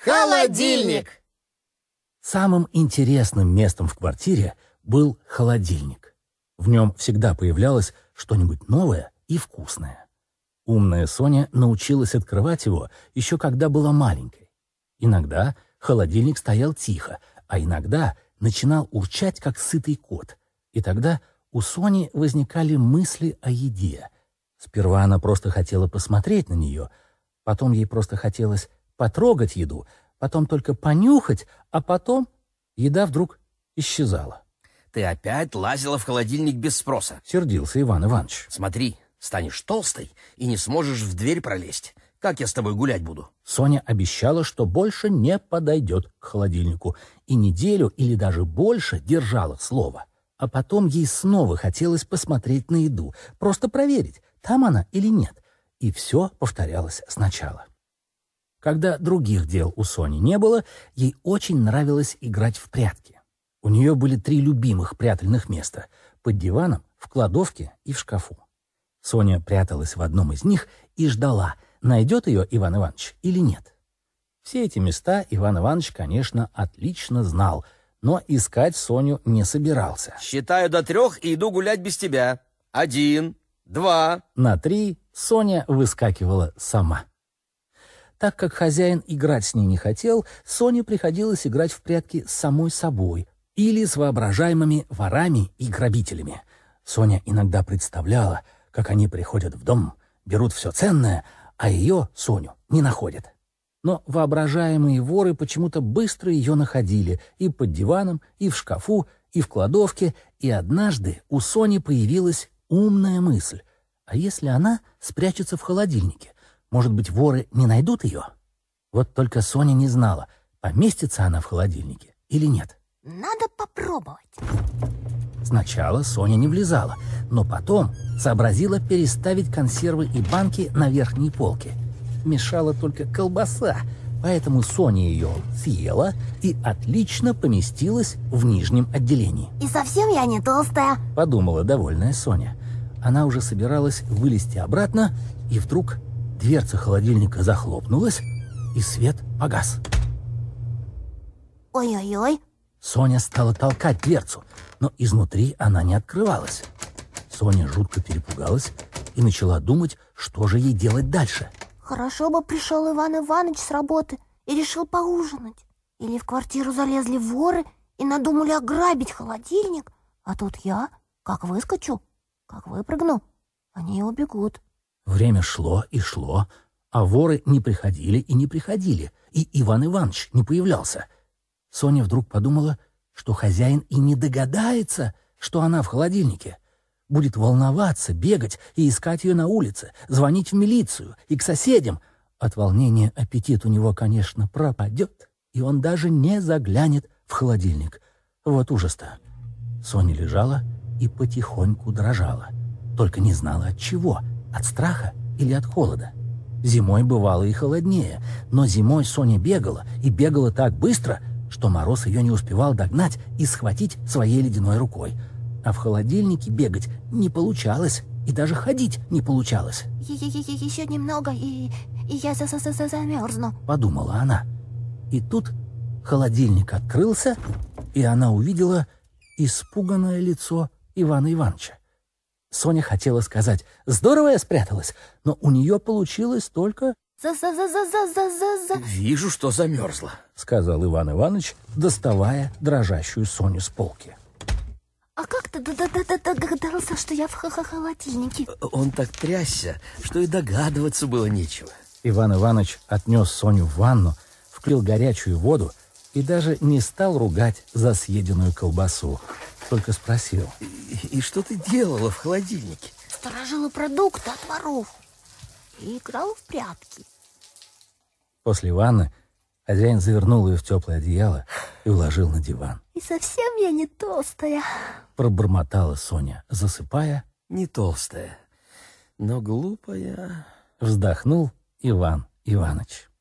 Холодильник! Самым интересным местом в квартире был холодильник. В нем всегда появлялось что-нибудь новое и вкусное. Умная Соня научилась открывать его еще когда была маленькой. Иногда холодильник стоял тихо, а иногда начинал урчать, как сытый кот. И тогда у Сони возникали мысли о еде. Сперва она просто хотела посмотреть на нее, потом ей просто хотелось потрогать еду, потом только понюхать, а потом еда вдруг исчезала. Ты опять лазила в холодильник без спроса. Сердился Иван Иванович. Смотри, станешь толстой и не сможешь в дверь пролезть. Как я с тобой гулять буду? Соня обещала, что больше не подойдет к холодильнику, и неделю или даже больше держала слово. А потом ей снова хотелось посмотреть на еду, просто проверить, там она или нет. И все повторялось сначала. Когда других дел у Сони не было, ей очень нравилось играть в прятки. У нее были 3 любимых прятальных места — под диваном, в кладовке и в шкафу. Соня пряталась в одном из них и ждала, найдет ее Иван Иванович или нет. Все эти места Иван Иванович, конечно, отлично знал, но искать Соню не собирался. Считаю до 3 и иду гулять без тебя. 1, 2. На 3 Соня выскакивала сама. Так как хозяин играть с ней не хотел, Соне приходилось играть в прятки с самой собой или с воображаемыми ворами и грабителями. Соня иногда представляла, как они приходят в дом, берут все ценное, а ее, Соню, не находят. Но воображаемые воры почему-то быстро ее находили и под диваном, и в шкафу, и в кладовке, и однажды у Сони появилась умная мысль. А если она спрячется в холодильнике? Может быть, воры не найдут ее? Вот только Соня не знала, поместится она в холодильнике или нет. Надо попробовать. Сначала Соня не влезала, но потом сообразила переставить консервы и банки на верхние полки. Мешала только колбаса, поэтому Соня ее съела и отлично поместилась в нижнем отделении. И совсем я не толстая, Подумала довольная Соня. Она уже собиралась вылезти обратно, и вдруг дверца холодильника захлопнулась, и свет погас. Ой-ой-ой. Соня стала толкать дверцу, но изнутри она не открывалась. Соня жутко перепугалась и начала думать, что же ей делать дальше. Хорошо бы пришел Иван Иванович с работы и решил поужинать. Или в квартиру залезли воры и надумали ограбить холодильник. А тут я, как выскочу, как выпрыгну, они и убегут. Время шло и шло, а воры не приходили и не приходили, и Иван Иванович не появлялся. Соня вдруг подумала, что хозяин и не догадается, что она в холодильнике. Будет волноваться, бегать и искать ее на улице, звонить в милицию и к соседям. От волнения аппетит у него, конечно, пропадет, и он даже не заглянет в холодильник. Вот ужас-то. Соня лежала и потихоньку дрожала. Только не знала от чего, от страха или от холода. Зимой бывало и холоднее, но зимой Соня бегала, и бегала так быстро, что мороз ее не успевал догнать и схватить своей ледяной рукой. А в холодильнике бегать не получалось, и даже ходить не получалось. Еще немного, и я замерзну. Подумала она. И тут холодильник открылся, и она увидела испуганное лицо Ивана Ивановича. Соня хотела сказать «Здорово я спряталась», но у нее получилось только Вижу, что замерзла, сказал Иван Иванович, доставая дрожащую Соню с полки. А как ты догадался, что я в холодильнике? Он так трясся, что и догадываться было нечего. Иван Иванович отнес Соню в ванну, вклил горячую воду и даже не стал ругать за съеденную колбасу, только спросил. И что ты делала в холодильнике? Сторожила продукты от воров и играла в прятки. После ванны хозяин завернул ее в теплое одеяло и уложил на диван. И совсем я не толстая. Пробормотала Соня, засыпая. Не толстая, но глупая. Вздохнул Иван Иванович.